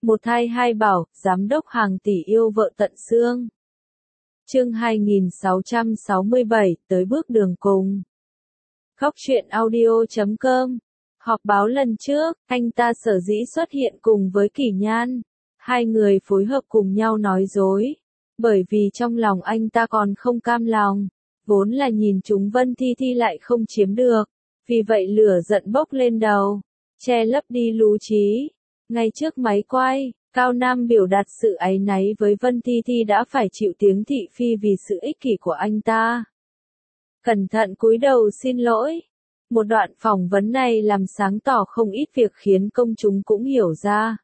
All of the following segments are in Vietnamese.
Một thai hai bảo, giám đốc hàng tỷ yêu vợ tận xương. Chương 2667, tới bước đường cùng. Khóc chuyện audio.com. Họp báo lần trước, anh ta sở dĩ xuất hiện cùng với Kỷ Nhan. Hai người phối hợp cùng nhau nói dối. Bởi vì trong lòng anh ta còn không cam lòng. Vốn là nhìn chúng Vân Thi Thi lại không chiếm được. Vì vậy lửa giận bốc lên đầu. Che lấp đi lú trí. Ngay trước máy quay, Cao Nam biểu đạt sự áy náy với Vân Thi Thi đã phải chịu tiếng thị phi vì sự ích kỷ của anh ta. Cẩn thận cúi đầu xin lỗi. Một đoạn phỏng vấn này làm sáng tỏ không ít việc khiến công chúng cũng hiểu ra.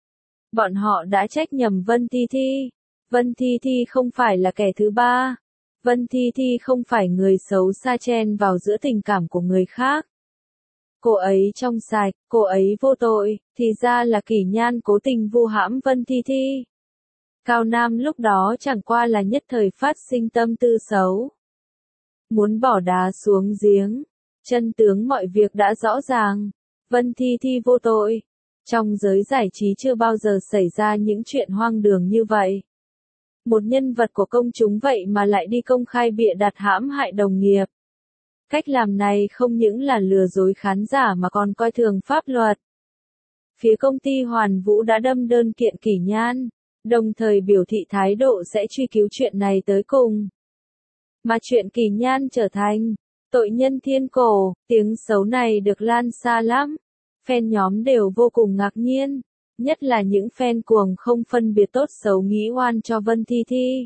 Bọn họ đã trách nhầm Vân Thi Thi. Vân Thi Thi không phải là kẻ thứ ba. Vân Thi Thi không phải người xấu xa chen vào giữa tình cảm của người khác. Cô ấy trong sạch, cô ấy vô tội, thì ra là Kỷ Nhan cố tình vu hãm Vân Thi Thi. Cao Nam lúc đó chẳng qua là nhất thời phát sinh tâm tư xấu. Muốn bỏ đá xuống giếng, chân tướng mọi việc đã rõ ràng, Vân Thi Thi vô tội. Trong giới giải trí chưa bao giờ xảy ra những chuyện hoang đường như vậy. Một nhân vật của công chúng vậy mà lại đi công khai bịa đặt hãm hại đồng nghiệp. Cách làm này không những là lừa dối khán giả mà còn coi thường pháp luật. Phía công ty Hoàn Vũ đã đâm đơn kiện Kỷ Nhan, đồng thời biểu thị thái độ sẽ truy cứu chuyện này tới cùng. Mà chuyện Kỷ Nhan trở thành tội nhân thiên cổ, tiếng xấu này được lan xa lắm. Fan nhóm đều vô cùng ngạc nhiên, nhất là những fan cuồng không phân biệt tốt xấu nghĩ oan cho Vân Thi Thi.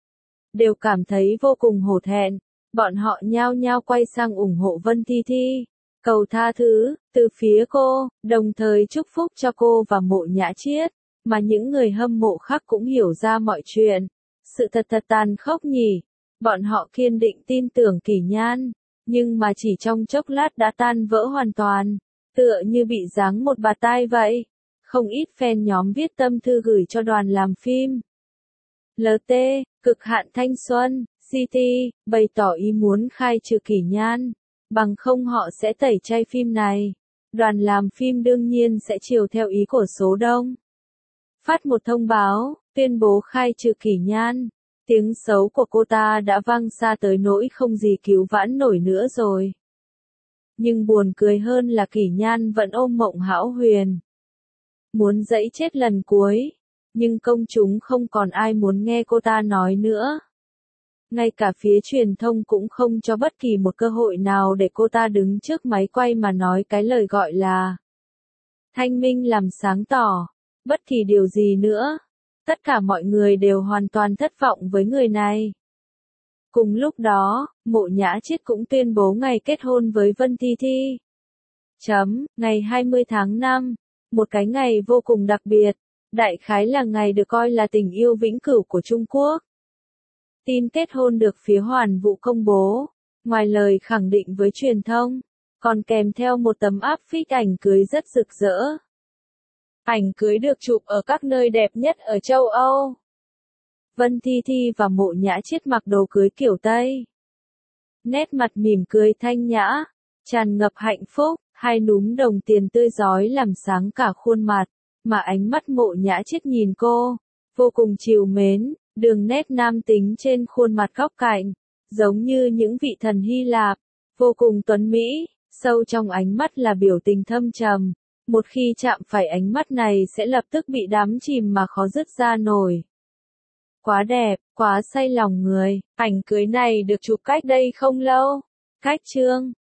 Đều cảm thấy vô cùng hổ thẹn. Bọn họ nhao nhao quay sang ủng hộ Vân Thi Thi, cầu tha thứ từ phía cô, đồng thời chúc phúc cho cô và Mộ Nhã Chiết, mà những người hâm mộ khác cũng hiểu ra mọi chuyện. Sự thật tàn khốc nhỉ. Bọn họ kiên định tin tưởng Kỷ Nhan, nhưng mà chỉ trong chốc lát đã tan vỡ hoàn toàn, tựa như bị giáng một bạt tai vậy. Không ít fan nhóm viết tâm thư gửi cho đoàn làm phim. LT, Cực hạn thanh xuân, City, bày tỏ ý muốn khai trừ Kỷ Nhan, bằng không họ sẽ tẩy chay phim này. Đoàn làm phim đương nhiên sẽ chiều theo ý của số đông. Phát một thông báo, tuyên bố khai trừ Kỷ Nhan. Tiếng xấu của cô ta đã vang xa tới nỗi không gì cứu vãn nổi nữa rồi. Nhưng buồn cười hơn là Kỷ Nhan vẫn ôm mộng hão huyền. Muốn dẫy chết lần cuối, nhưng công chúng không còn ai muốn nghe cô ta nói nữa. Ngay cả phía truyền thông cũng không cho bất kỳ một cơ hội nào để cô ta đứng trước máy quay mà nói cái lời gọi là thanh minh làm sáng tỏ, bất kỳ điều gì nữa. Tất cả mọi người đều hoàn toàn thất vọng với người này. Cùng lúc đó, Mộ Nhã Chiết cũng tuyên bố ngày kết hôn với Vân Thi Thi. Ngày 20 tháng 5, một cái ngày vô cùng đặc biệt, đại khái là ngày được coi là tình yêu vĩnh cửu của Trung Quốc. Tin kết hôn được phía Hoàn Vũ công bố, ngoài lời khẳng định với truyền thông, còn kèm theo một tấm áp phích ảnh cưới rất rực rỡ. Ảnh cưới được chụp ở các nơi đẹp nhất ở châu Âu. Vân Thi Thi và Mộ Nhã Chiết mặc đồ cưới kiểu Tây. Nét mặt mỉm cười thanh nhã, tràn ngập hạnh phúc, hai núm đồng tiền tươi rói làm sáng cả khuôn mặt, mà ánh mắt Mộ Nhã Chiết nhìn cô, vô cùng trìu mến. Đường nét nam tính trên khuôn mặt góc cạnh, giống như những vị thần Hy Lạp, vô cùng tuấn mỹ, sâu trong ánh mắt là biểu tình thâm trầm. Một khi chạm phải ánh mắt này sẽ lập tức bị đắm chìm mà khó dứt ra nổi. Quá đẹp, quá say lòng người, ảnh cưới này được chụp cách đây không lâu. Cách chương